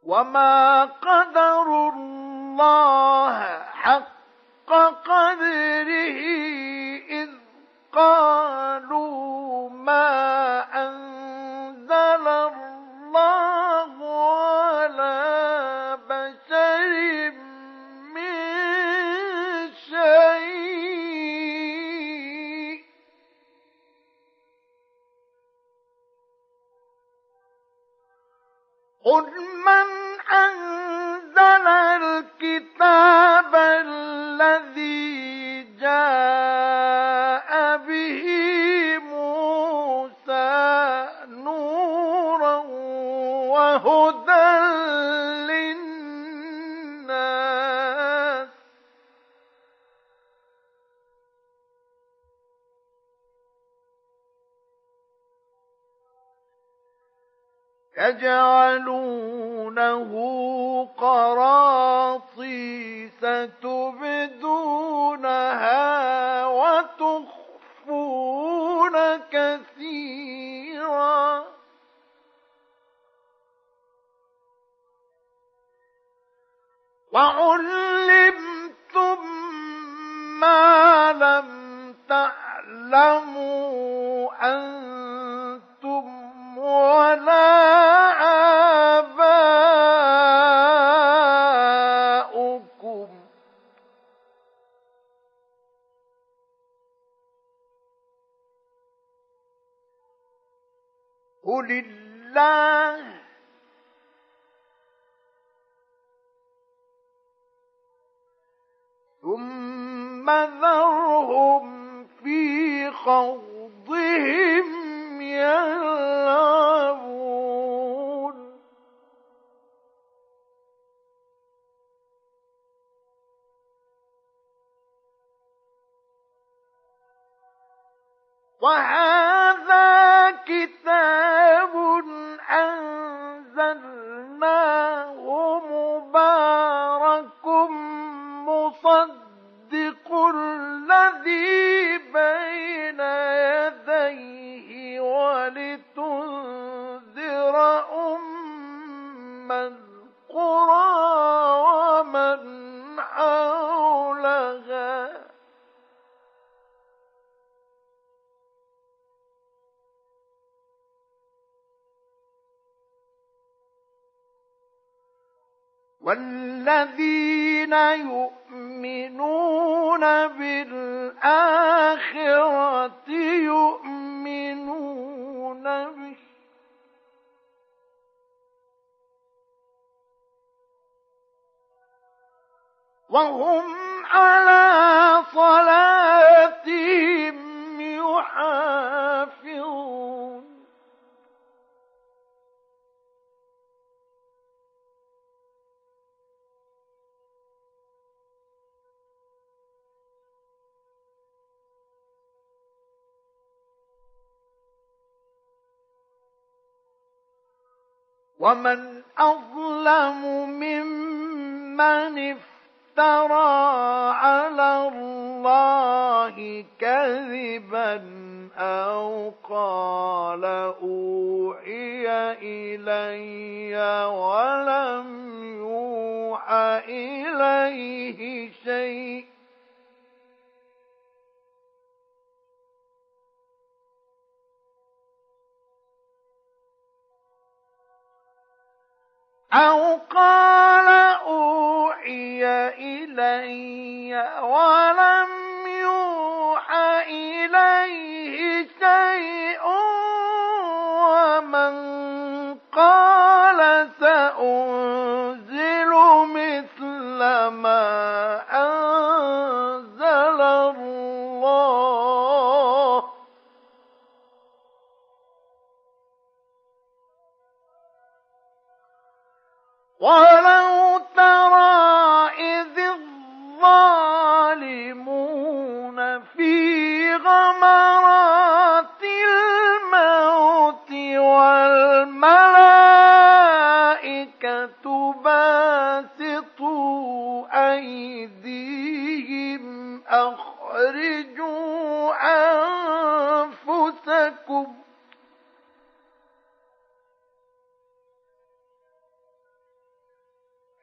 وما قدروا الله حق قدره إذ قالوا ما أنزل الله على بشر من شيء قل من أنزل الكتاب الذي جاء به موسى نورا وهدى للناس يجعلونه قراطيس تبدونها وتخفون كثيرا وعلمتم ما لم تعلموا أنتم ولا آباؤكم قل الله ثم ذرهم في خوضهم يلعبون وهذا كتاب أنزلناه مبارك مصدق الذي بين يديه ولتنذر أم القرى ومن حولها والذين يؤمنون بالآخرة يؤمنون به وهم على صلاتهم يحافظون ومن أظلم ممن افترى على الله كذبا أو قال أوحي إلي ولم يوحى إليه شيء أو قال أوحي إلي ولم يوحى إليه شيء ومن قال سأنزل مثل ما أنزل الله ولو ترى إذ الظالمون في غمرات الموت والملائكة باسطوا أيديهم أخرجوا أنفسكم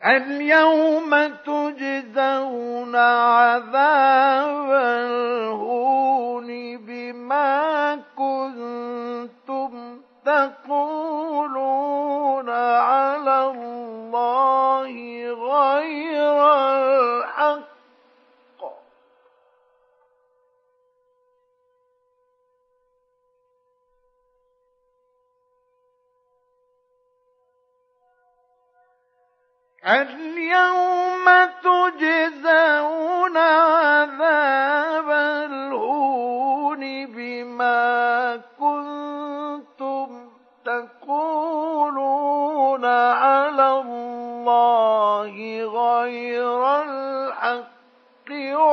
اليوم تجزون عذاب الهون بما كنتم تقولون على الله غير الحق اليوم تجزون عذاب الهون بما كنتم تقولون على الله غير الحق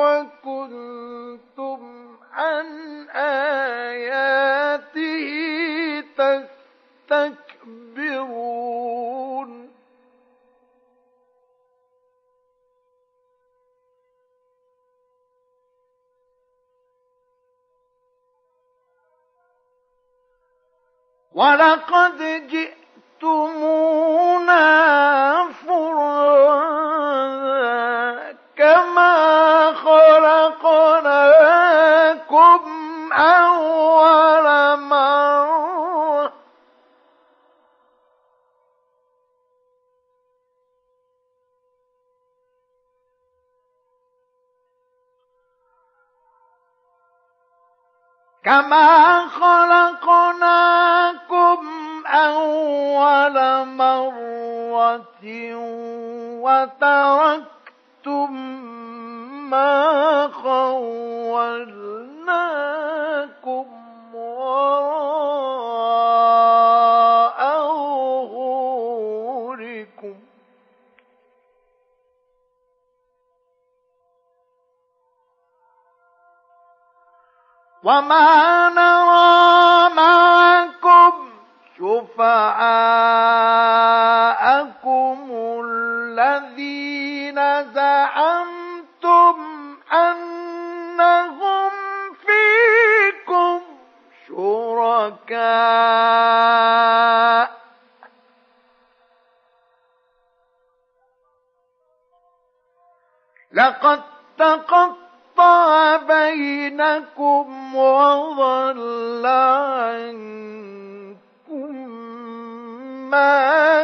وكنتم عن آياته تستكبرون ولقد جئتمونا فرادا كما خلقناكم أول مرة وتركتم ما خولناكم وراء ظهوركم وما نرى معكم شفعاءكم الذين زعمتم أنهم فيكم شركاء لقد تقطع بينكم وضل عنكم ما